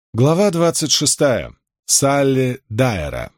Глава 26. Салли Дайера.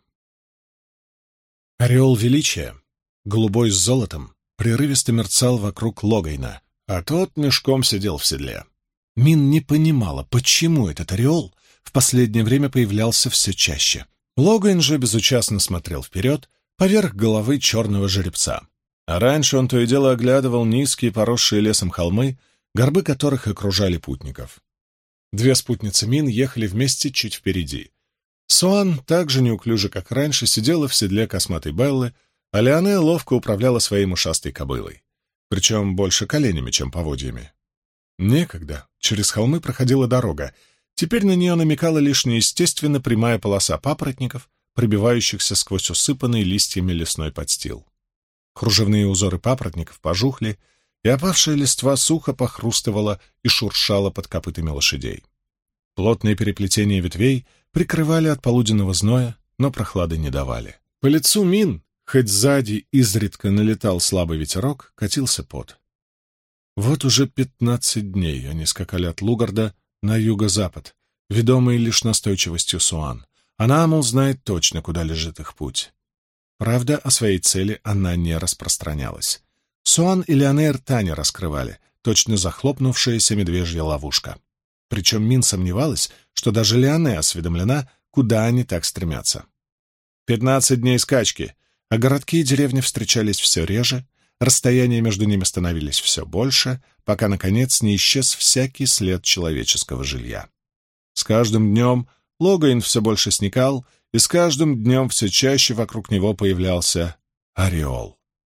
Ореол величия, голубой с золотом, прерывисто мерцал вокруг Логайна, а тот мешком сидел в седле. Мин не понимала, почему этот ореол в последнее время появлялся все чаще. Логайн же безучастно смотрел вперед, поверх головы черного жеребца. А раньше он то и дело оглядывал низкие, поросшие лесом холмы, горбы которых окружали путников. Две спутницы Мин ехали вместе чуть впереди. Суан, так же неуклюже, как раньше, сидела в седле косматой Беллы, а Леоне ловко управляла своей ушастой кобылой, причем больше коленями, чем поводьями. Некогда через холмы проходила дорога, теперь на нее намекала лишь неестественно прямая полоса папоротников, пробивающихся сквозь усыпанный листьями лесной подстил. Кружевные узоры папоротников пожухли, и опавшая листва сухо похрустывала и шуршала под копытами лошадей. Плотные переплетения ветвей прикрывали от полуденного зноя, но прохлады не давали. По лицу Мин, хоть сзади изредка налетал слабый ветерок, катился пот. Вот уже 15 дней они скакали от Лугарда на юго-запад, ведомые лишь настойчивостью Суан. Она, мол, знает точно, куда лежит их путь. Правда, о своей цели она не распространялась. Суан и Леоне рта не раскрывали, точно захлопнувшаяся медвежья ловушка. Причем Мин сомневалась, что даже Леоне осведомлена, куда они так стремятся. 15 дней скачки, а городки и деревни встречались все реже, расстояния между ними становились все больше, пока, наконец, не исчез всякий след человеческого жилья. С каждым днем Логайн все больше сникал, и с каждым днем все чаще вокруг него появлялся ореол.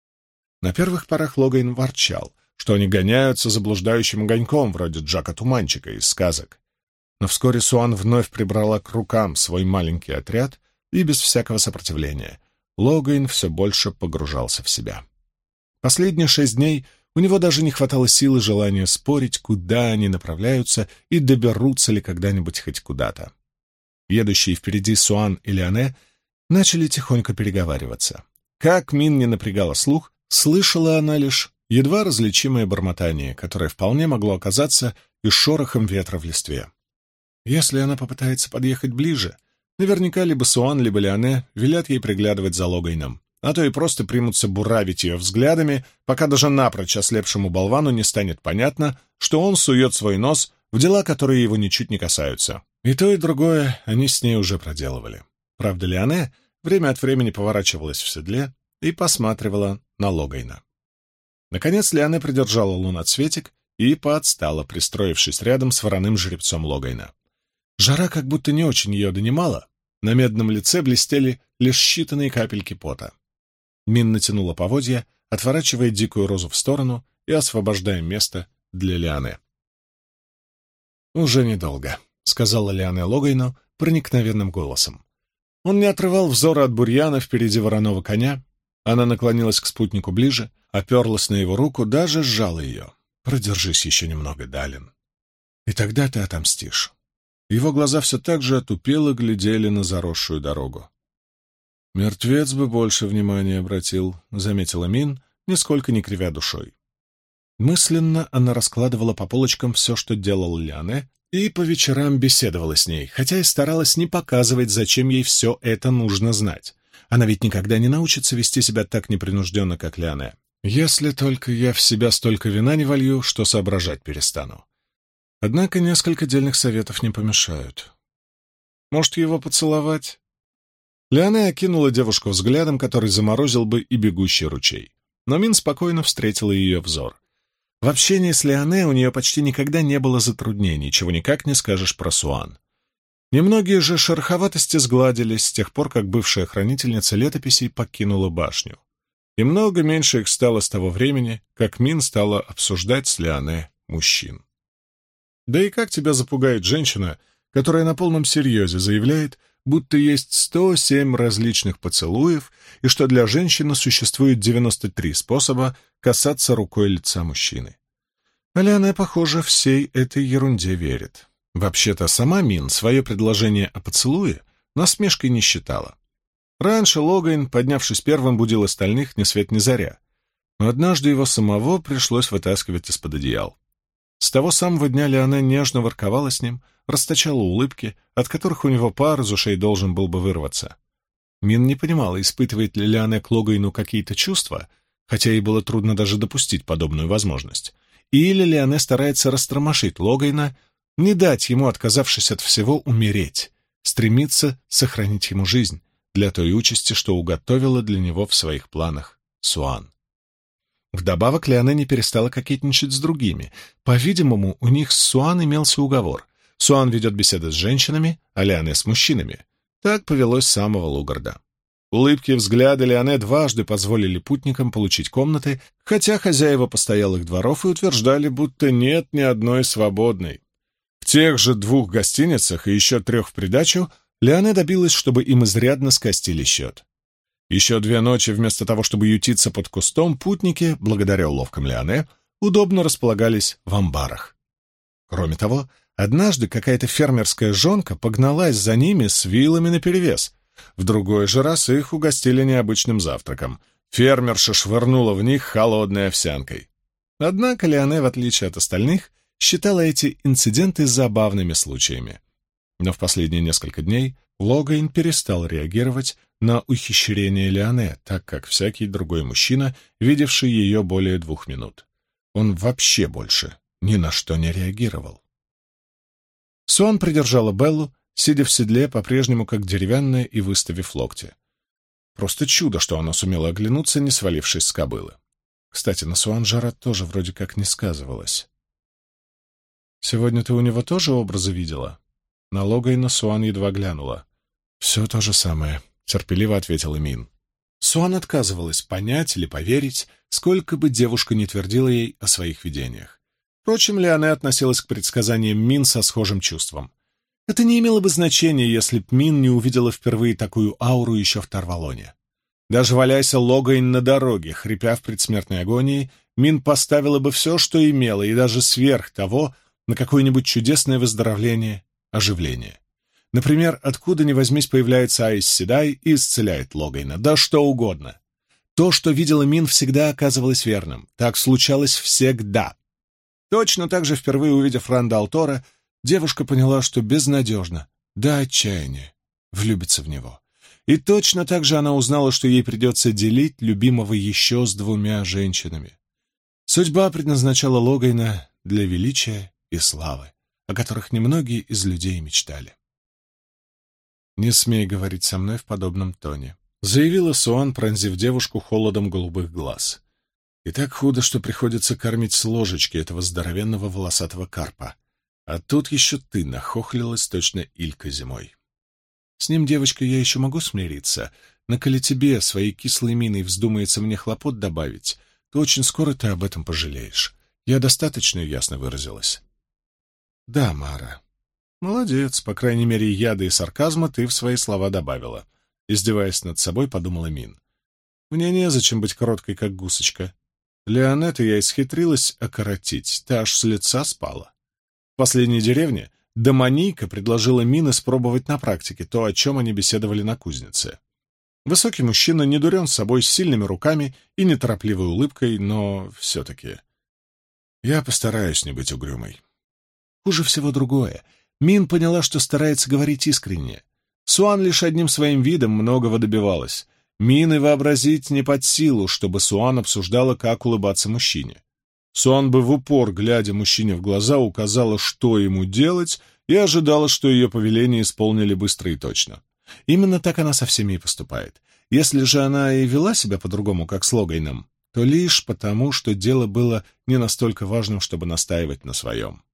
На первых порах Логайн ворчал, что они гоняются за блуждающим огоньком, вроде Джака-туманчика из сказок. Но вскоре Суан вновь прибрала к рукам свой маленький отряд, и без всякого сопротивления Логайн все больше погружался в себя. Последние 6 дней у него даже не хватало сил и желания спорить, куда они направляются и доберутся ли когда-нибудь хоть куда-то. Едущие впереди Суан и Леоне начали тихонько переговариваться. Как Мин не напрягала слух, слышала она лишь едва различимое бормотание, которое вполне могло оказаться и шорохом ветра в листве. Если она попытается подъехать ближе, наверняка либо Суан, либо Леоне велят ей приглядывать за Логайном, а то и просто примутся буравить ее взглядами, пока даже напрочь ослепшему болвану не станет понятно, что он сует свой нос в дела, которые его ничуть не касаются. И то, и другое они с ней уже проделывали. Правда, Леоне время от времени поворачивалась в седле и посматривала на Логайна. Наконец Леоне придержала луноцветик и поотстала, пристроившись рядом с вороным жеребцом Логайна. Жара как будто не очень ее донимала, на медном лице блестели лишь считанные капельки пота. Мин натянула поводья, отворачивая дикую розу в сторону и освобождая место для Леоне. «Уже недолго», — сказала Леоне Логайну проникновенным голосом. Он не отрывал взора от бурьяна впереди вороного коня. Она наклонилась к спутнику ближе, оперлась на его руку, даже сжала ее. «Продержись еще немного, Далин. И тогда ты отомстишь». Его глаза все так же отупело глядели на заросшую дорогу. «Мертвец бы больше внимания обратил», — заметила Мин, нисколько не кривя душой. Мысленно она раскладывала по полочкам все, что делал Леоне, и по вечерам беседовала с ней, хотя и старалась не показывать, зачем ей все это нужно знать. Она ведь никогда не научится вести себя так непринужденно, как Леоне. Если только я в себя столько вина не волью, что соображать перестану. Однако несколько дельных советов не помешают. Может, его поцеловать? Леоне окинула девушку взглядом, который заморозил бы и бегущий ручей. Но Мин спокойно встретила ее взор. В общении с Леоне у нее почти никогда не было затруднений, чего никак не скажешь про Суан. Немногие же шероховатости сгладились с тех пор, как бывшая хранительница летописей покинула башню. И много меньше их стало с того времени, как Мин стала обсуждать с Леоне мужчин. Да и как тебя запугает женщина, которая на полном серьезе заявляет, будто есть 107 различных поцелуев и что для женщины существует 93 способа касаться рукой лица мужчины. А Леоне, похоже, всей этой ерунде верит. Вообще-то сама Мин свое предложение о поцелуе насмешкой не считала. Раньше Логайн, поднявшись первым, будил остальных ни свет ни заря, но однажды его самого пришлось вытаскивать из-под одеял. С того самого дня Леоне нежно ворковала с ним, расточала улыбки, от которых у него пар из ушей должен был бы вырваться. Мин не понимала, испытывает ли Леоне к Логайну какие-то чувства, хотя ей было трудно даже допустить подобную возможность, или Леоне старается растормошить Логайна, не дать ему, отказавшись от всего, умереть, стремиться сохранить ему жизнь для той участи, что уготовила для него в своих планах Суан. Вдобавок Леоне не перестала кокетничать с другими. По-видимому, у них с Суан имелся уговор. Суан ведет беседы с женщинами, а Леоне с мужчинами. Так повелось с самого Лугарда. Улыбки и взгляды Леоне дважды позволили путникам получить комнаты, хотя хозяева постоялых дворов и утверждали, будто нет ни одной свободной. В тех же 2 гостиницах и еще 3 в придачу Леоне добилась, чтобы им изрядно скостили счет. Еще 2 ночи вместо того, чтобы ютиться под кустом, путники, благодаря уловкам Леоне, удобно располагались в амбарах. Кроме того, однажды какая-то фермерская жонка погналась за ними с вилами наперевес. В другой же раз их угостили необычным завтраком. Фермерша швырнула в них холодной овсянкой. Однако Леоне, в отличие от остальных, считала эти инциденты забавными случаями. Но в последние несколько дней Логайн перестал реагировать на ухищрение Леоне, так как всякий другой мужчина, видевший ее более 2 минут. Он вообще больше ни на что не реагировал. Суан придержала Беллу, сидя в седле, по-прежнему как деревянная и выставив локти. Просто чудо, что она сумела оглянуться, не свалившись с кобылы. Кстати, на Суан жара тоже вроде как не сказывалась. «Сегодня ты у него тоже образы видела?» На Логайна Суан едва глянула. «Все то же самое», — терпеливо ответила Мин. Суан отказывалась понять или поверить, сколько бы девушка ни твердила ей о своих видениях. Впрочем, Леоне относилась к предсказаниям Мин со схожим чувством. Это не имело бы значения, если б Мин не увидела впервые такую ауру еще в Тарвалоне. Даже валяйся Логайн на дороге, хрипя в предсмертной агонии, Мин поставила бы все, что имела, и даже сверх того, на какое-нибудь чудесное выздоровление, оживление. Например, откуда ни возьмись появляется Аис Седай и исцеляет Логайна, да что угодно. То, что видела Мин, всегда оказывалось верным. Так случалось всегда. Точно так же, впервые увидев Ранда Алтора, девушка поняла, что безнадежно, до отчаяния, влюбится в него. И точно так же она узнала, что ей придется делить любимого еще с 2 женщинами. Судьба предназначала Логайна для величия и славы, о которых немногие из людей мечтали. «Не смей говорить со мной в подобном тоне», — заявила Суан, пронзив девушку холодом голубых глаз. «И так худо, что приходится кормить с ложечки этого здоровенного волосатого карпа. А тут еще ты нахохлилась точно Илька зимой. С ним, девочка, я еще могу смириться, но коли тебе своей кислой миной вздумается мне хлопот добавить, то очень скоро ты об этом пожалеешь. Я достаточно ясно выразилась». «Да, Мара. Молодец, по крайней мере, яда и сарказма ты в свои слова добавила», — издеваясь над собой, подумала Мин. «Мне незачем быть короткой, как гусочка. Леонету я исхитрилась окоротить, та аж с лица спала. В последней деревне Домонийка предложила Мин испробовать на практике то, о чем они беседовали на кузнице. Высокий мужчина, не дурен с собой, с сильными руками и неторопливой улыбкой, но все-таки... Я постараюсь не быть угрюмой». Хуже всего другое. Мин поняла, что старается говорить искренне. Суан лишь одним своим видом многого добивалась. Мин и вообразить не под силу, чтобы Суан обсуждала, как улыбаться мужчине. Суан бы в упор, глядя мужчине в глаза, указала, что ему делать, и ожидала, что ее повеления исполнили быстро и точно. Именно так она со всеми и поступает. Если же она и вела себя по-другому, как с Логайном, то лишь потому, что дело было не настолько важным, чтобы настаивать на своем.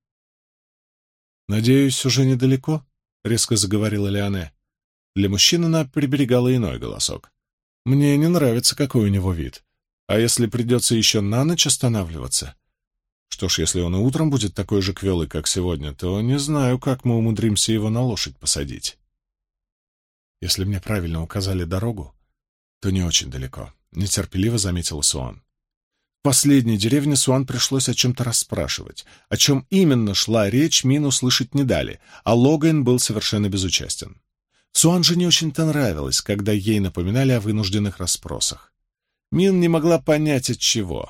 «Надеюсь, уже недалеко?» — резко заговорила Леоне. Для мужчины она приберегала иной голосок. «Мне не нравится, какой у него вид. А если придется еще на ночь останавливаться? Что ж, если он и утром будет такой же квелый, как сегодня, то не знаю, как мы умудримся его на лошадь посадить. Если мне правильно указали дорогу, то не очень далеко», — нетерпеливо заметила Суан. В последней деревне Суан пришлось о чем-то расспрашивать. О чем именно шла речь, Мин услышать не дали, а Логайн был совершенно безучастен. Суан же не очень-то нравилось, когда ей напоминали о вынужденных расспросах. Мин не могла понять, от чего.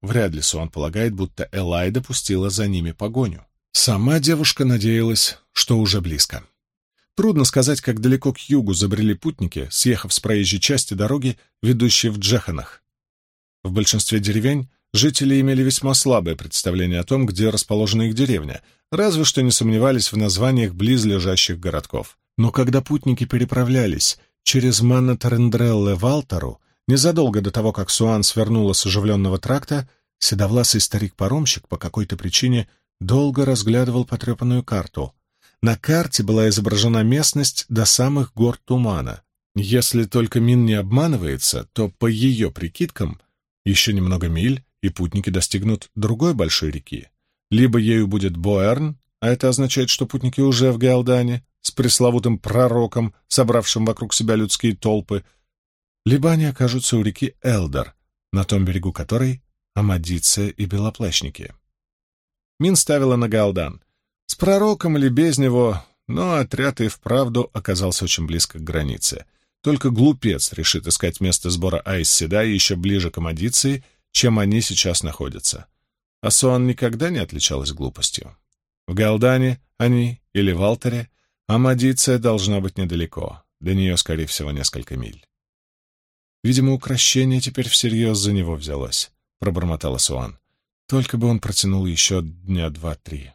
Вряд ли Суан полагает, будто Элайда пустила за ними погоню. Сама девушка надеялась, что уже близко. Трудно сказать, как далеко к югу забрели путники, съехав с проезжей части дороги, ведущей в Джеханах. В большинстве деревень жители имели весьма слабое представление о том, где расположена их деревня, разве что не сомневались в названиях близлежащих городков. Но когда путники переправлялись через Манна-Тарендрелле в Алтару, незадолго до того, как Суан свернула с оживленного тракта, седовласый старик-паромщик по какой-то причине долго разглядывал потрепанную карту. На карте была изображена местность до самых гор тумана. Если только Мин не обманывается, то, по ее прикидкам, еще немного миль, и путники достигнут другой большой реки. Либо ею будет Боэрн, а это означает, что путники уже в Гаалдане, с пресловутым пророком, собравшим вокруг себя людские толпы, либо они окажутся у реки Элдор, на том берегу которой Амадиция и белоплащники. Мин ставила на Гаалдан. С пророком или без него, но отряд и вправду оказался очень близко к границе. Только глупец решит искать место сбора Айс-Седай еще ближе к Амадиции, чем они сейчас находятся. А Суан никогда не отличалась глупостью. В Гаалдане они или в Алтаре Амадиция должна быть недалеко, до нее, скорее всего, несколько миль. Видимо, укрощение теперь всерьез за него взялось, — пробормотала Суан. Только бы он протянул еще дня 2-3.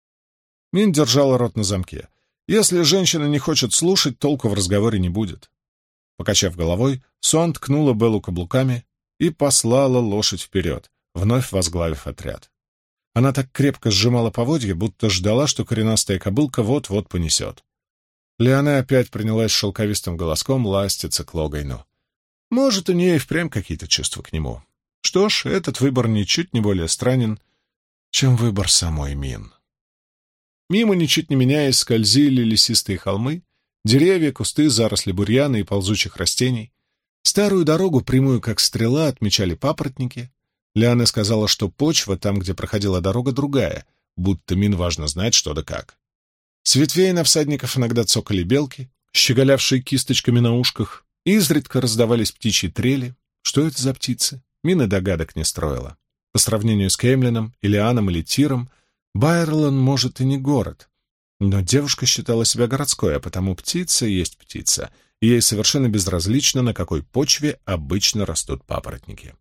Мин держала рот на замке. Если женщина не хочет слушать, толку в разговоре не будет. Покачав головой, Суан ткнула Беллу каблуками и послала лошадь вперед, вновь возглавив отряд. Она так крепко сжимала поводья, будто ждала, что коренастая кобылка вот-вот понесет. Лиане опять принялась шелковистым голоском ластиться к Логайну. Может, у нее и впрямь какие-то чувства к нему. Что ж, этот выбор ничуть не более странен, чем выбор самой Мин. Мимо, ничуть не меняясь, скользили лесистые холмы, деревья, кусты, заросли бурьяна и ползучих растений. Старую дорогу, прямую как стрела, отмечали папоротники. Лиане сказала, что почва там, где проходила дорога, другая, будто Мин важно знать, что да как. С ветвей на всадников иногда цокали белки, щеголявшие кисточками на ушках, изредка раздавались птичьи трели. Что это за птицы? Мин и догадок не строила. По сравнению с Кеймлином, Илианом или Тиром, Байерлан, может, и не город, но девушка считала себя городской, а потому птица есть птица, и ей совершенно безразлично, на какой почве обычно растут папоротники.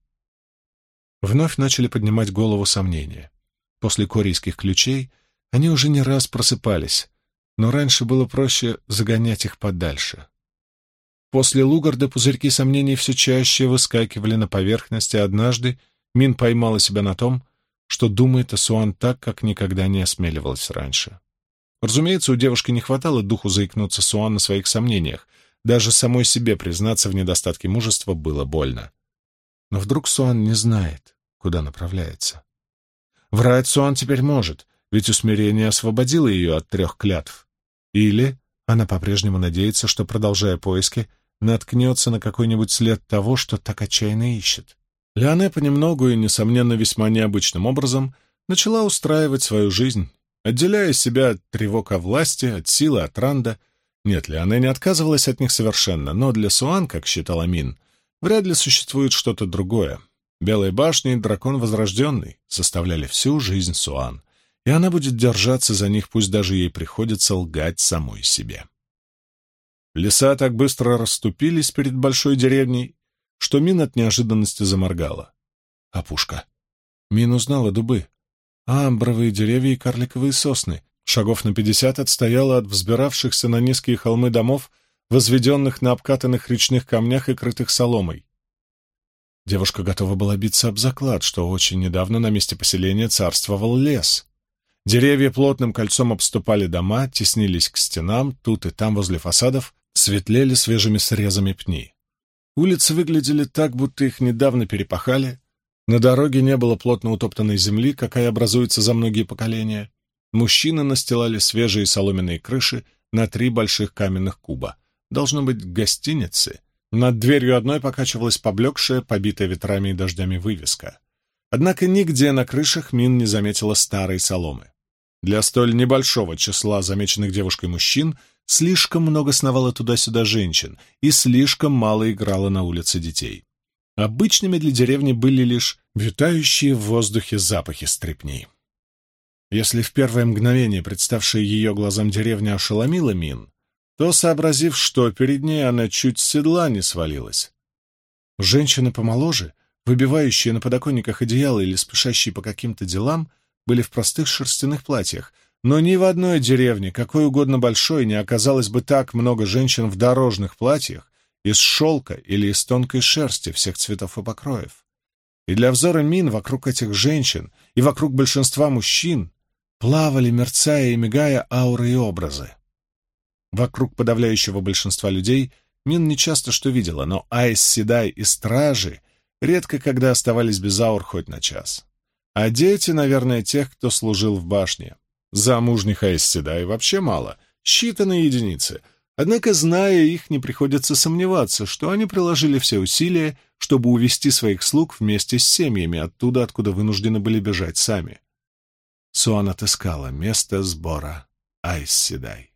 Вновь начали поднимать голову сомнения. После корейских ключей они уже не раз просыпались, но раньше было проще загонять их подальше. После Лугарда пузырьки сомнений все чаще выскакивали на поверхность, и однажды Мин поймала себя на том, что думает о Суан так, как никогда не осмеливалась раньше. Разумеется, у девушки не хватало духу заикнуться Суан о своих сомнениях. Даже самой себе признаться в недостатке мужества было больно. Но вдруг Суан не знает, куда направляется. Врать Суан теперь может, ведь усмирение освободило ее от 3 клятв. Или она по-прежнему надеется, что, продолжая поиски, наткнется на какой-нибудь след того, что так отчаянно ищет. Лиане понемногу и, несомненно, весьма необычным образом начала устраивать свою жизнь, отделяя себя от тревог о власти, от силы, от Ранда. Нет, Лиане не отказывалась от них совершенно, но для Суан, как считала Мин, вряд ли существует что-то другое. Белая башня и дракон Возрожденный составляли всю жизнь Суан, и она будет держаться за них, пусть даже ей приходится лгать самой себе. Леса так быстро расступились перед большой деревней, что Мин от неожиданности заморгала. Опушка. Мин узнала дубы. Амбровые деревья и карликовые сосны. Шагов на 50 отстояла от взбиравшихся на низкие холмы домов, возведенных на обкатанных речных камнях и крытых соломой. Девушка готова была биться об заклад, что очень недавно на месте поселения царствовал лес. Деревья плотным кольцом обступали дома, теснились к стенам, тут и там возле фасадов светлели свежими срезами пни. Улицы выглядели так, будто их недавно перепахали. На дороге не было плотно утоптанной земли, какая образуется за многие поколения. Мужчины настилали свежие соломенные крыши на 3 больших каменных куба. Должно быть, гостиницы. Над дверью одной покачивалась поблекшая, побитая ветрами и дождями вывеска. Однако нигде на крышах Мин не заметила старой соломы. Для столь небольшого числа замеченных девушкой мужчин слишком много сновало туда-сюда женщин и слишком мало играло на улице детей. Обычными для деревни были лишь витающие в воздухе запахи стрепней. Если в первое мгновение представшая ее глазам деревня ошеломила Мин, то, сообразив, что перед ней, она чуть с седла не свалилась. Женщины помоложе, выбивающие на подоконниках одеяло или спешащие по каким-то делам, были в простых шерстяных платьях, но ни в одной деревне, какой угодно большой, не оказалось бы так много женщин в дорожных платьях из шелка или из тонкой шерсти всех цветов и покроев. И для взора Мин вокруг этих женщин и вокруг большинства мужчин плавали, мерцая и мигая, ауры и образы. Вокруг подавляющего большинства людей Мин не часто что видела, но Айс Седай и стражи редко когда оставались без аур хоть на час. А дети, наверное, тех, кто служил в башне. Замужних Айс Седай вообще мало, считанные единицы. Однако, зная их, не приходится сомневаться, что они приложили все усилия, чтобы увести своих слуг вместе с семьями оттуда, откуда вынуждены были бежать сами. Суан отыскала место сбора Айс Седай.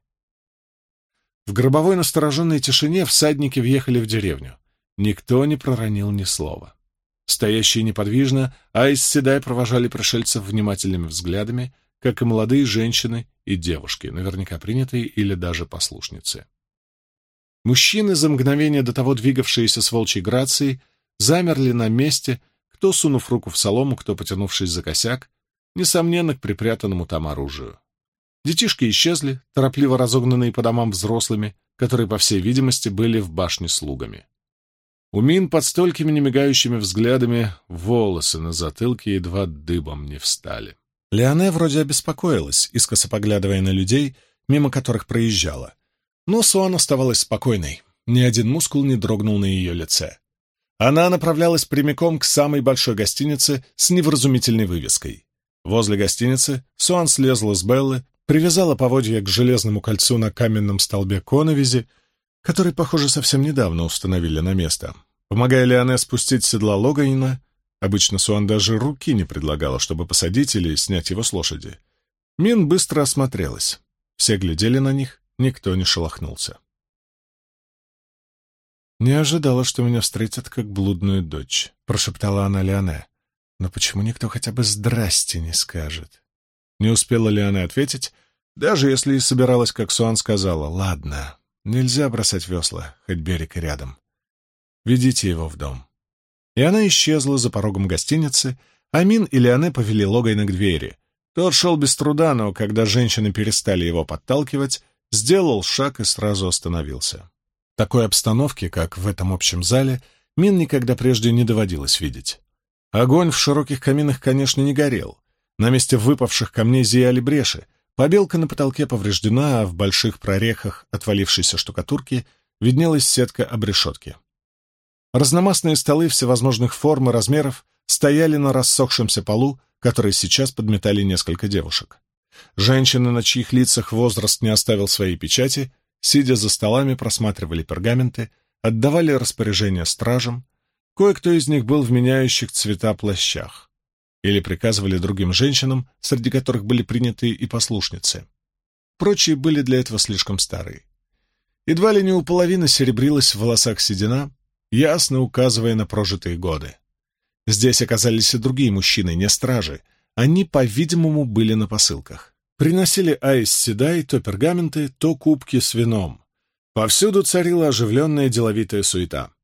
В гробовой настороженной тишине всадники въехали в деревню. Никто не проронил ни слова. Стоящие неподвижно, Айс Седай провожали пришельцев внимательными взглядами, как и молодые женщины и девушки, наверняка принятые или даже послушницы. Мужчины, за мгновение до того двигавшиеся с волчьей грацией, замерли на месте, кто сунув руку в солому, кто потянувшись за косяк, несомненно, к припрятанному там оружию. Детишки исчезли, торопливо разогнанные по домам взрослыми, которые, по всей видимости, были в башне слугами. У Мин под столькими немигающими взглядами волосы на затылке едва дыбом не встали. Леоне вроде обеспокоилась, искоса поглядывая на людей, мимо которых проезжала. Но Суан оставалась спокойной, ни один мускул не дрогнул на ее лице. Она направлялась прямиком к самой большой гостинице с невразумительной вывеской. Возле гостиницы Суан слезла с Беллы, привязала поводья к железному кольцу на каменном столбе коновизи, который, похоже, совсем недавно установили на место. Помогая Леоне спустить с седла Логайна, обычно Суан даже руки не предлагала, чтобы посадить или снять его с лошади. Мин быстро осмотрелась. Все глядели на них, никто не шелохнулся. «Не ожидала, что меня встретят как блудную дочь», — прошептала она Леоне. «Но почему никто хотя бы «здрасте» не скажет?» Не успела Леоне ответить, даже если и собиралась, как Суан сказала: «Ладно, нельзя бросать весла, хоть берег и рядом. Ведите его в дом». И она исчезла за порогом гостиницы, а Мин и Леоне повели Логайна к двери. Тот шел без труда, но когда женщины перестали его подталкивать, сделал шаг и сразу остановился. Такой обстановки, как в этом общем зале, Мин никогда прежде не доводилось видеть. Огонь в широких каминах, конечно, не горел. На месте выпавших камней зияли бреши, побелка на потолке повреждена, а в больших прорехах отвалившейся штукатурки виднелась сетка обрешетки. Разномастные столы всевозможных форм и размеров стояли на рассохшемся полу, который сейчас подметали несколько девушек. Женщины, на чьих лицах возраст не оставил своей печати, сидя за столами, просматривали пергаменты, отдавали распоряжения стражам. Кое-кто из них был в меняющих цвета плащах. Или приказывали другим женщинам, среди которых были принятые и послушницы. Прочие были для этого слишком старые. Едва ли не у половины серебрилась в волосах седина, ясно указывая на прожитые годы. Здесь оказались и другие мужчины, не стражи. Они, по-видимому, были на посылках. Приносили Айс Седай то пергаменты, то кубки с вином. Повсюду царила оживленная деловитая суета.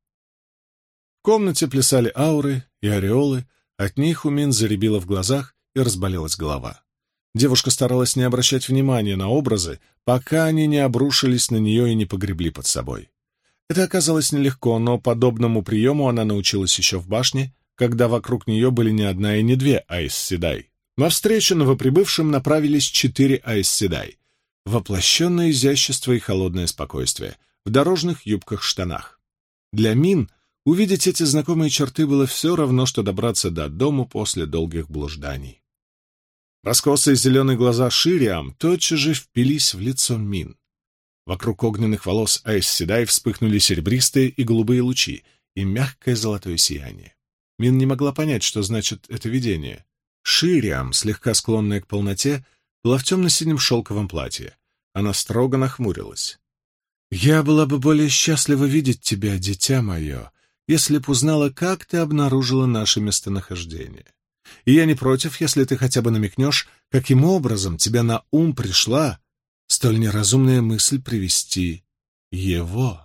В комнате плясали ауры и ореолы, от них у Мин зарябило в глазах и разболелась голова. Девушка старалась не обращать внимания на образы, пока они не обрушились на нее и не погребли под собой. Это оказалось нелегко, но подобному приему она научилась еще в башне, когда вокруг нее были не одна и не две Айс Седай. Навстречу новоприбывшим направились 4 Айс Седай, воплощенное изящество и холодное спокойствие, в дорожных юбках-штанах. Для Мин увидеть эти знакомые черты было все равно, что добраться до дому после долгих блужданий. Раскосые зеленые глаза Шириам тотчас же впились в лицо Мин. Вокруг огненных волос Айс Седай вспыхнули серебристые и голубые лучи и мягкое золотое сияние. Мин не могла понять, что значит это видение. Шириам, слегка склонная к полноте, была в темно-синем шелковом платье. Она строго нахмурилась. «Я была бы более счастлива видеть тебя, дитя мое, если б узнала, как ты обнаружила наше местонахождение. И я не против, если ты хотя бы намекнешь, каким образом тебе на ум пришла столь неразумная мысль привести его».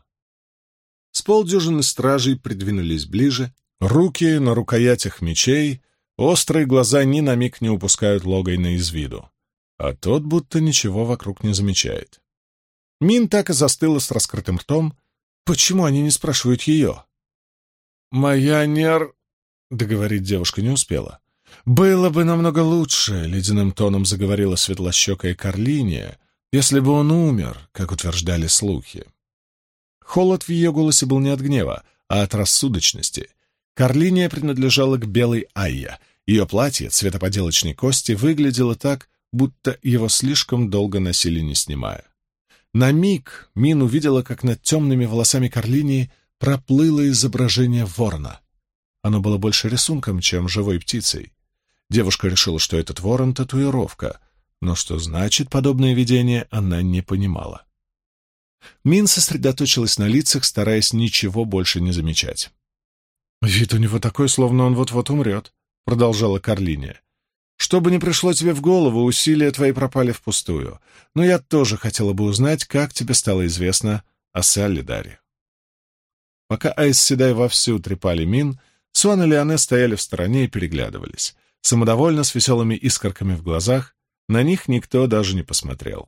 С полдюжины стражей придвинулись ближе, руки на рукоятях мечей, острые глаза ни на миг не упускают Логайна из виду, а тот будто ничего вокруг не замечает. Мин так и застыла с раскрытым ртом. Почему они не спрашивают ее? «Моя договорить девушка не успела. «Было бы намного лучше», — ледяным тоном заговорила светлощекая Карлиния, «если бы он умер, как утверждали слухи». Холод в ее голосе был не от гнева, а от рассудочности. Карлиния принадлежала к белой Айя. Ее платье цвета поделочной кости выглядело так, будто его слишком долго носили, не снимая. На миг Мин увидела, как над темными волосами Карлинии проплыло изображение ворона. Оно было больше рисунком, чем живой птицей. Девушка решила, что этот ворон — татуировка, но что значит подобное видение, она не понимала. Мин сосредоточилась на лицах, стараясь ничего больше не замечать. «Вид у него такой, словно он вот-вот умрет», — продолжала Карлиния. «Что бы ни пришло тебе в голову, усилия твои пропали впустую. Но я тоже хотела бы узнать, как тебе стало известно о Саллидаре». Пока Айс Седай вовсю трепали Мин, Суан и Лиане стояли в стороне и переглядывались. Самодовольно, с веселыми искорками в глазах, на них никто даже не посмотрел.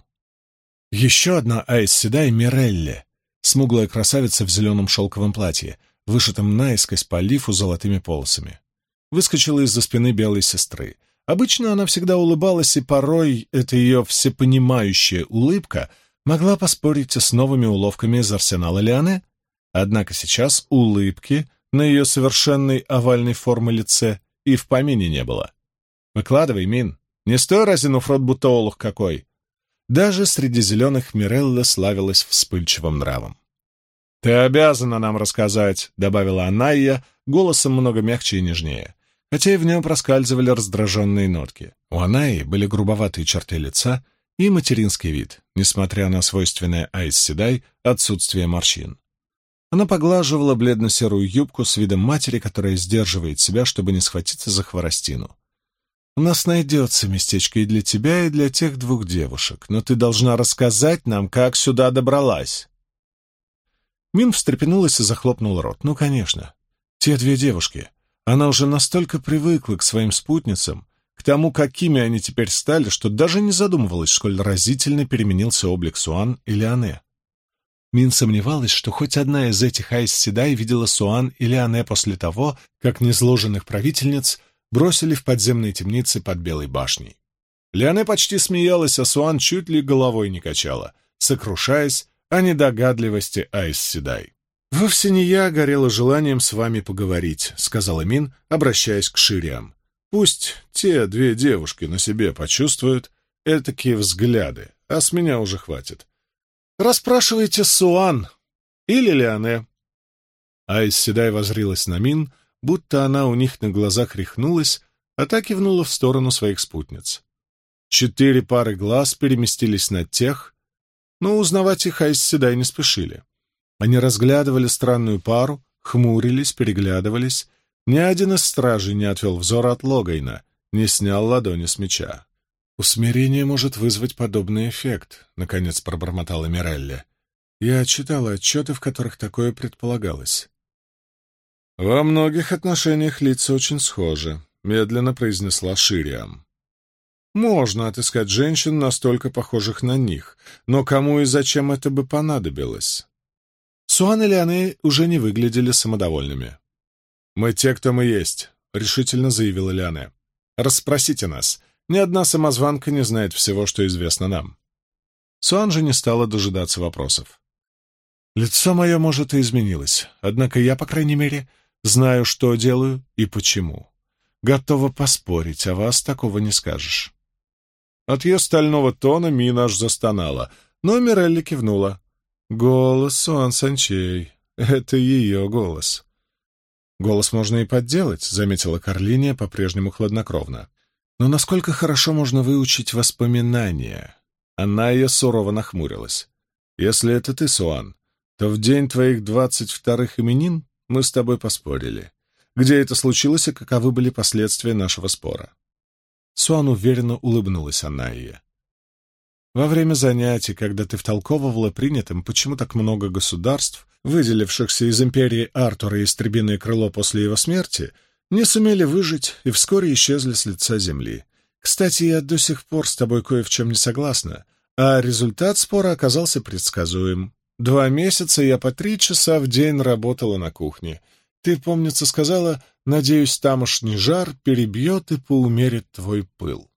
Еще одна Айс Седай — Мирелли, смуглая красавица в зеленом шелковом платье, вышитом наискось по лифу золотыми полосами. Выскочила из-за спины белой сестры. Обычно она всегда улыбалась, и порой эта ее всепонимающая улыбка могла поспорить с новыми уловками из арсенала Лиане. Однако сейчас улыбки на ее совершенной овальной формы лице и в помине не было. «Выкладывай, Мин, не стой, разинув рот, будто олух какой!» Даже среди зеленых Мирелла славилась вспыльчивым нравом. «Ты обязана нам рассказать», — добавила Анайя, голосом много мягче и нежнее, хотя и в нем проскальзывали раздраженные нотки. У Анайи были грубоватые черты лица и материнский вид, несмотря на свойственное Айс Седай отсутствие морщин. Она поглаживала бледно-серую юбку с видом матери, которая сдерживает себя, чтобы не схватиться за хворостину. «У нас найдется местечко и для тебя, и для тех двух девушек, но ты должна рассказать нам, как сюда добралась». Мин встрепенулась и захлопнула рот. «Ну, конечно, те две девушки. Она уже настолько привыкла к своим спутницам, к тому, какими они теперь стали, что даже не задумывалась, сколь разительно переменился облик Суан и Лиане. Мин сомневалась, что хоть одна из этих Айс Седай видела Суан и Лиане после того, как незложенных правительниц бросили в подземные темницы под Белой башней. Лиане почти смеялась, а Суан чуть ли головой не качала, сокрушаясь о недогадливости Айс Седай. «Вовсе не я горела желанием с вами поговорить», — сказала Мин, обращаясь к Шириам. «Пусть те две девушки на себе почувствуют этакие взгляды, а с меня уже хватит. Расспрашивайте Суан или Лиане». Айс Седай воззрилась на Мин, будто она у них на глазах рехнулась, а та кивнула в сторону своих спутниц. 4 пары глаз переместились на тех, но узнавать их Айс Седай не спешили. Они разглядывали странную пару, хмурились, переглядывались. Ни один из стражей не отвел взора от Логайна, не снял ладони с меча. «Усмирение может вызвать подобный эффект», — наконец пробормотала Мирелли. «Я читала отчеты, в которых такое предполагалось». «Во многих отношениях лица очень схожи», — медленно произнесла Шириам. «Можно отыскать женщин, настолько похожих на них, но кому и зачем это бы понадобилось?» Суан и Лиане уже не выглядели самодовольными. «Мы те, кто мы есть», — решительно заявила Лиане. «Расспросите нас. Ни одна самозванка не знает всего, что известно нам». Суан же не стала дожидаться вопросов. «Лицо мое, может, и изменилось, однако я, по крайней мере, знаю, что делаю и почему. Готова поспорить, а вас такого не скажешь». От ее стального тона Мин аж застонала, но Мирелли кивнула. «Голос Суан Санчей. Это ее голос». «Голос можно и подделать», — заметила Карлиния по-прежнему хладнокровно. «Но насколько хорошо можно выучить воспоминания?» Она ее сурово нахмурилась. «Если это ты, Суан, то в день твоих 22-х именин мы с тобой поспорили. Где это случилось и каковы были последствия нашего спора?» Суан уверенно улыбнулась Анайе. «Во время занятий, когда ты втолковывала принятым, почему так много государств, выделившихся из империи Артура и истребиное крыло после его смерти, не сумели выжить и вскоре исчезли с лица земли. Кстати, я до сих пор с тобой кое в чем не согласна, а результат спора оказался предсказуем. 2 месяца я по 3 часа в день работала на кухне. Ты, помнится, сказала, надеюсь, тамошний жар перебьет и поумерит твой пыл».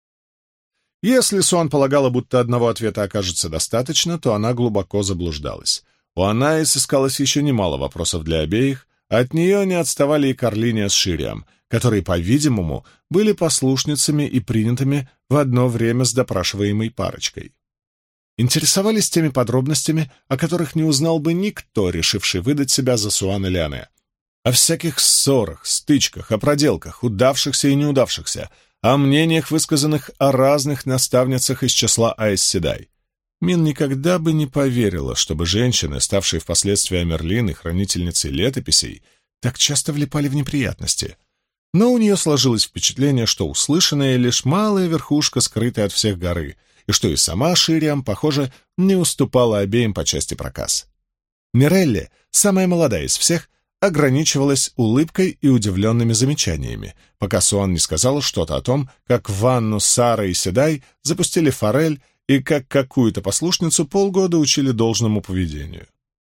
Если Суан полагала, будто одного ответа окажется достаточно, то она глубоко заблуждалась. У Анаи сыскалось еще немало вопросов для обеих, а от нее не отставали и Карлиния с Шириам, которые, по-видимому, были послушницами и принятыми в одно время с допрашиваемой парочкой. Интересовались теми подробностями, о которых не узнал бы никто, решивший выдать себя за Суан и Лиане. О всяких ссорах, стычках, о проделках, удавшихся и неудавшихся, о мнениях, высказанных о разных наставницах из числа Аэс Седай. Мин никогда бы не поверила, чтобы женщины, ставшие впоследствии Амерлин и хранительницей летописей, так часто влипали в неприятности. Но у нее сложилось впечатление, что услышанное — лишь малая верхушка, скрытая от всех горы, и что и сама Шириам, похоже, не уступала обеим по части проказ. Мирелли, самая молодая из всех, ограничивалась улыбкой и удивленными замечаниями, пока Суан не сказала что-то о том, как в ванну Сара и Седай запустили форель и как какую-то послушницу полгода учили должному поведению.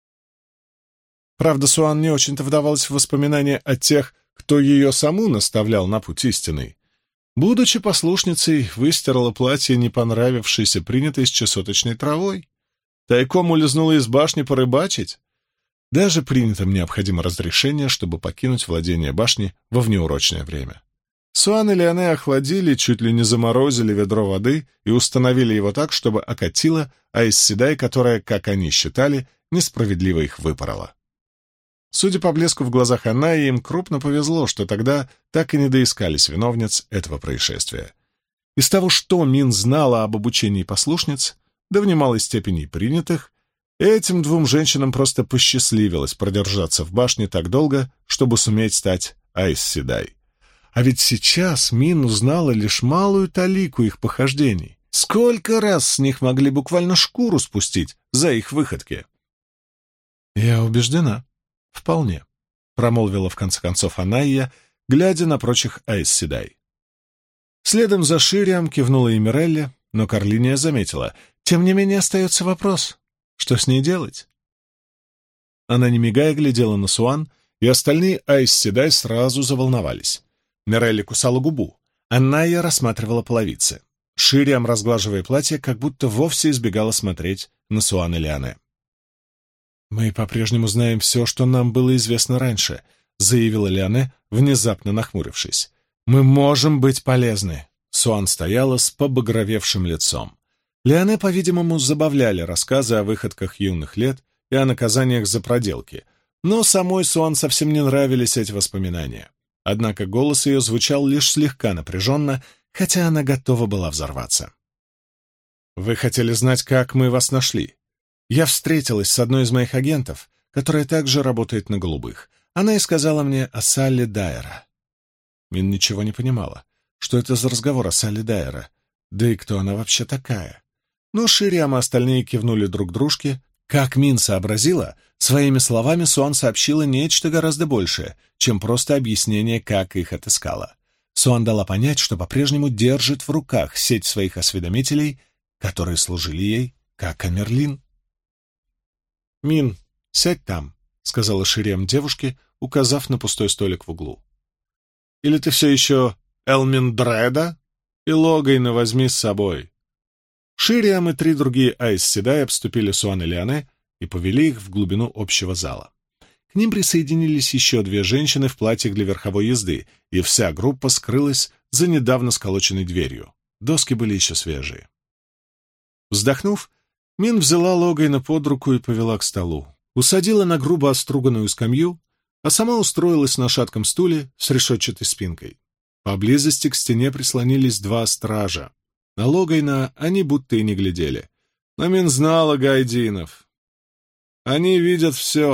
Правда, Суан не очень-то вдавалась в воспоминания о тех, кто ее саму наставлял на путь истинный. Будучи послушницей, выстирала платье, не понравившееся принятой с чесоточной травой. Тайком улизнула из башни порыбачить. Даже принятым необходимо разрешение, чтобы покинуть владение башни во внеурочное время. Суан и Лиане охладили, чуть ли не заморозили ведро воды и установили его так, чтобы окатило Аэс Седай, которая, как они считали, несправедливо их выпорола. Судя по блеску в глазах Анаи, им крупно повезло, что тогда так и не доискались виновниц этого происшествия. Из того, что Мин знала об обучении послушниц, да в немалой степени принятых, этим 2 женщинам просто посчастливилось продержаться в башне так долго, чтобы суметь стать Аэс Седай. А ведь сейчас Мин узнала лишь малую талику их похождений. Сколько раз с них могли буквально шкуру спустить за их выходки? «Я убеждена, вполне», — промолвила в конце концов Анайя, глядя на прочих Аэс Седай. Следом за Шириам кивнула и Мирелли, но Карлиния заметила: «Тем не менее остается вопрос, что с ней делать?» Она, не мигая, глядела на Суан, и остальные Аэс Седай сразу заволновались. Мирелли кусала губу, Анайя рассматривала половицы. Шириам, разглаживая платье, как будто вовсе избегала смотреть на Суан и Лиане. «Мы по-прежнему знаем все, что нам было известно раньше», — заявила Лиане, внезапно нахмурившись. «Мы можем быть полезны». Суан стояла с побагровевшим лицом. Лиане, по-видимому, забавляли рассказы о выходках юных лет и о наказаниях за проделки, но самой Суан совсем не нравились эти воспоминания. Однако голос ее звучал лишь слегка напряженно, хотя она готова была взорваться. «Вы хотели знать, как мы вас нашли? Я встретилась с одной из моих агентов, которая также работает на голубых. Она и сказала мне о Салли Дайера». Мин ничего не понимала. Что это за разговор о Салли Дайера? Да и кто она вообще такая? Но Шириам и остальные кивнули друг дружке. Как Мин сообразила, своими словами Суан сообщила нечто гораздо большее, чем просто объяснение, как их отыскала. Суан дала понять, что по-прежнему держит в руках сеть своих осведомителей, которые служили ей как Амерлин. «Мин, сядь там», — сказала Шириам девушке, указав на пустой столик в углу. «Или ты все еще Элминдреда? И Логайна возьми с собой». Шириам и 3 другие Аэс Седай обступили Суан и Лиане и повели их в глубину общего зала. К ним присоединились еще 2 женщины в платьях для верховой езды, и вся группа скрылась за недавно сколоченной дверью. Доски были еще свежие. Вздохнув, Мин взяла Логайна под руку и повела к столу. Усадила на грубо оструганную скамью, а сама устроилась на шатком стуле с решетчатой спинкой. Поблизости к стене прислонились 2 стража. На Логайна они будто и не глядели. Но Мин знала гайдинов. Они видят все,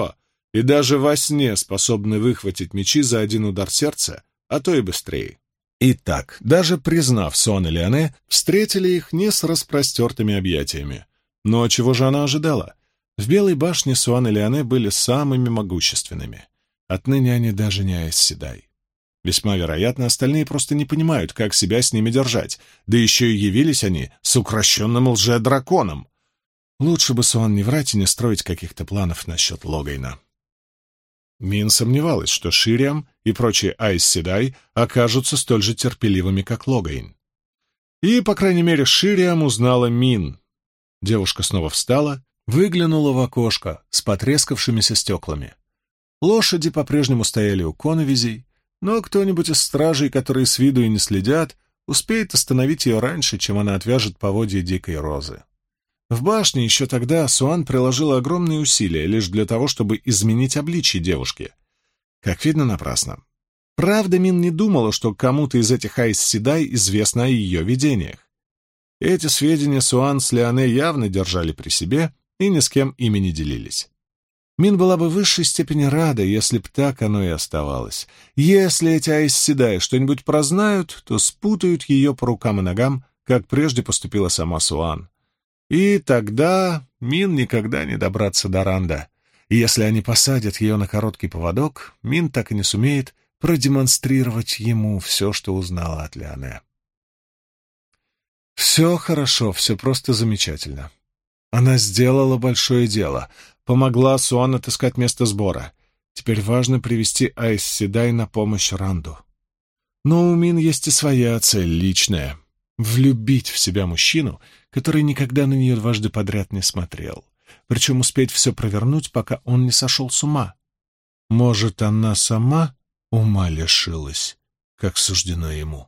и даже во сне способны выхватить мечи за один удар сердца, а то и быстрее. Итак, даже признав Суан и Лиане, встретили их не с распростертыми объятиями. Но чего же она ожидала? В Белой башне Суан и Лиане были самыми могущественными. Отныне они даже не Аэс Седай. Весьма вероятно, остальные просто не понимают, как себя с ними держать, да еще и явились они с укращенным лже-драконом. Лучше бы Суан не врать и не строить каких-то планов насчет Логайна. Мин сомневалась, что Шириам и прочие Аэс Седай окажутся столь же терпеливыми, как Логайн. И, по крайней мере, Шириам узнала Мин. Девушка снова встала, выглянула в окошко с потрескавшимися стеклами. Лошади по-прежнему стояли у коновизей, но кто-нибудь из стражей, которые с виду и не следят, успеет остановить ее раньше, чем она отвяжет поводья дикой розы. В башне еще тогда Суан приложила огромные усилия лишь для того, чтобы изменить обличье девушки. Как видно, напрасно. Правда, Мин не думала, что кому-то из этих Аэс Седай известно о ее видениях. Эти сведения Суан с Лиане явно держали при себе и ни с кем ими не делились. Мин была бы в высшей степени рада, если б так оно и оставалось. Если эти Аэс Седай что-нибудь прознают, то спутают ее по рукам и ногам, как прежде поступила сама Суан. И тогда Мин никогда не добраться до Ранда. И если они посадят ее на короткий поводок, Мин так и не сумеет продемонстрировать ему все, что узнала от Лиане. Все хорошо, все просто замечательно. Она сделала большое дело, помогла Суан отыскать место сбора. Теперь важно привести Аэс Седай на помощь Ранду. Но у Мин есть и своя цель, личная — влюбить в себя мужчину, который никогда на нее дважды подряд не смотрел, причем успеть все провернуть, пока он не сошел с ума. Может, она сама ума лишилась, как суждено ему.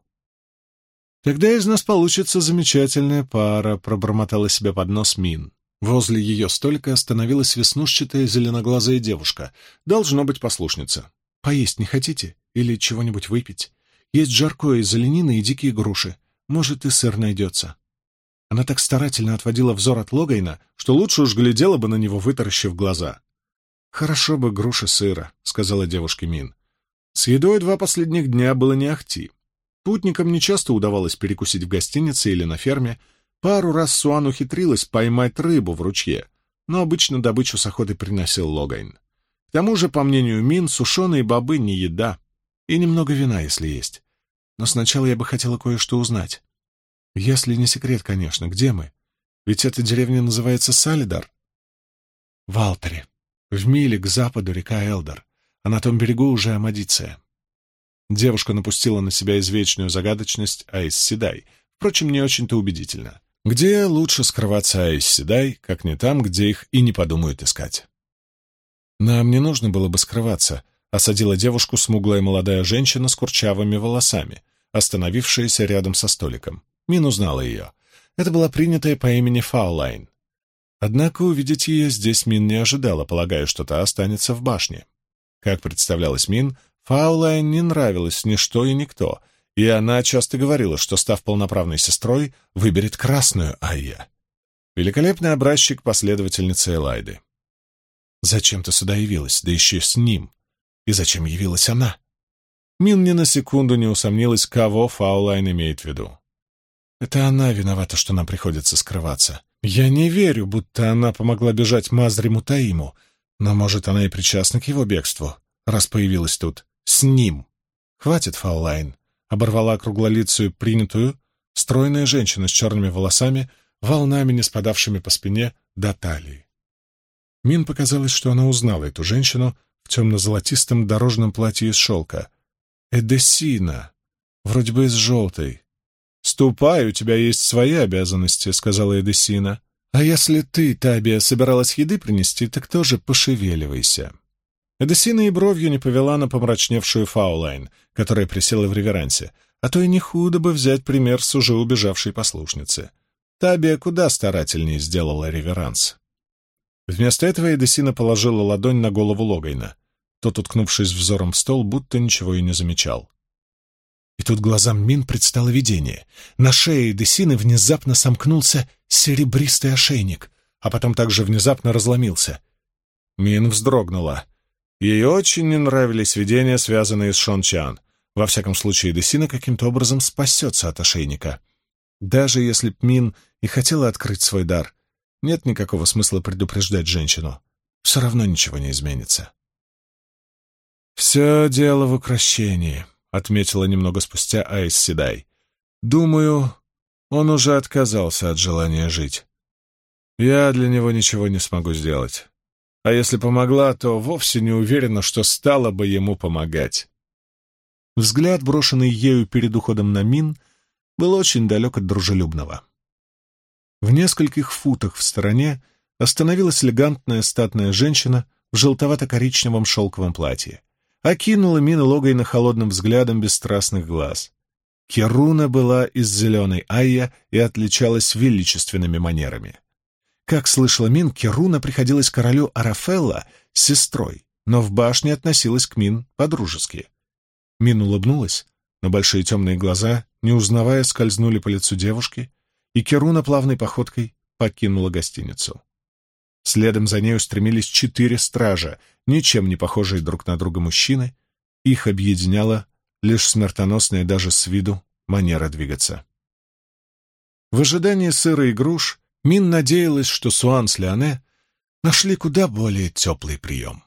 «Тогда из нас получится замечательная пара», — пробормотала себе под нос Мин. Возле ее столика остановилась веснушчатая зеленоглазая девушка. Должно быть послушница. «Поесть не хотите? Или чего-нибудь выпить? Есть жаркое из оленины и дикие груши. Может, и сыр найдется». Она так старательно отводила взор от Логайна, что лучше уж глядела бы на него, вытаращив глаза. «Хорошо бы груши сыра», — сказала девушке Мин. С едой 2 последних дня было не ахти. Путникам нечасто удавалось перекусить в гостинице или на ферме. Пару раз Суан ухитрилась поймать рыбу в ручье, но обычно добычу с охоты приносил Логайн. К тому же, по мнению Мин, сушеные бобы не еда, и немного вина, если есть. Но сначала я бы хотела кое-что узнать. Если не секрет, конечно, где мы? Ведь эта деревня называется Салидар. В Алтере, в миле к западу река Элдор, а на том берегу уже Амадиция. Девушка напустила на себя извечную загадочность Аэс Седай, впрочем, не очень-то убедительно. Где лучше скрываться Аэс Седай, как не там, где их и не подумают искать? «Нам не нужно было бы скрываться», — осадила девушку смуглая молодая женщина с курчавыми волосами, остановившаяся рядом со столиком. Мин узнала ее. Это была принятая по имени Фаулайн. Однако увидеть ее здесь Мин не ожидала, полагая, что та останется в башне. Как представлялось Мин, Фаулайн не нравилось ничто и никто, и она часто говорила, что, став полноправной сестрой, выберет красную Айя. Великолепный образчик последовательницы Элайды. Зачем ты сюда явилась, да еще с ним? И зачем явилась она? Мин ни на секунду не усомнилась, кого Фаулайн имеет в виду. Это она виновата, что нам приходится скрываться. Я не верю, будто она помогла бежать Мазриму Таиму, но, может, она и причастна к его бегству, раз появилась тут с ним. Хватит, Фаулайн, оборвала круглолицую принятую, стройная женщина с черными волосами, волнами не спадавшими по спине до талии. Мин показалось, что она узнала эту женщину в темно-золотистом дорожном платье из шелка. Эдессина, вроде бы из желтой. «Ступай, у тебя есть свои обязанности», — сказала Эдессина. «А если ты, Табия, собиралась еды принести, так тоже пошевеливайся». Эдессина и бровью не повела на помрачневшую Фаулайн, которая присела в реверансе, а то и не худо бы взять пример с уже убежавшей послушницы. Табия куда старательнее сделала реверанс. Вместо этого Эдессина положила ладонь на голову Логайна. Тот, уткнувшись взором в стол, будто ничего и не замечал. И тут глазам Мин предстало видение. На шее Эдессины внезапно сомкнулся серебристый ошейник, а потом также внезапно разломился. Мин вздрогнула. Ей очень не нравились видения, связанные с Шон-Чан. Во всяком случае, Десина каким-то образом спасется от ошейника. Даже если б Мин и хотела открыть свой дар, нет никакого смысла предупреждать женщину. Все равно ничего не изменится. «Все дело в укрощении», — отметила немного спустя Айс Седай. «Думаю, он уже отказался от желания жить. Я для него ничего не смогу сделать. А если помогла, то вовсе не уверена, что стала бы ему помогать». Взгляд, брошенный ею перед уходом на Мин, был очень далек от дружелюбного. В нескольких футах в стороне остановилась элегантная статная женщина в желтовато-коричневом шелковом платье. Окинула Мин Логайна холодным взглядом бесстрастных глаз. Керуна была из зеленой Айя и отличалась величественными манерами. Как слышала Мин, Керуна приходилась королю Арафелла с сестрой, но в башне относилась к Мин по-дружески. Мин улыбнулась, но большие темные глаза, не узнавая, скользнули по лицу девушки, и Керуна плавной походкой покинула гостиницу. Следом за ней устремились 4 стража, ничем не похожие друг на друга мужчины. Их объединяла лишь смертоносная даже с виду манера двигаться. В ожидании сыра и груш Мин надеялась, что Суан с Леоне нашли куда более теплый прием.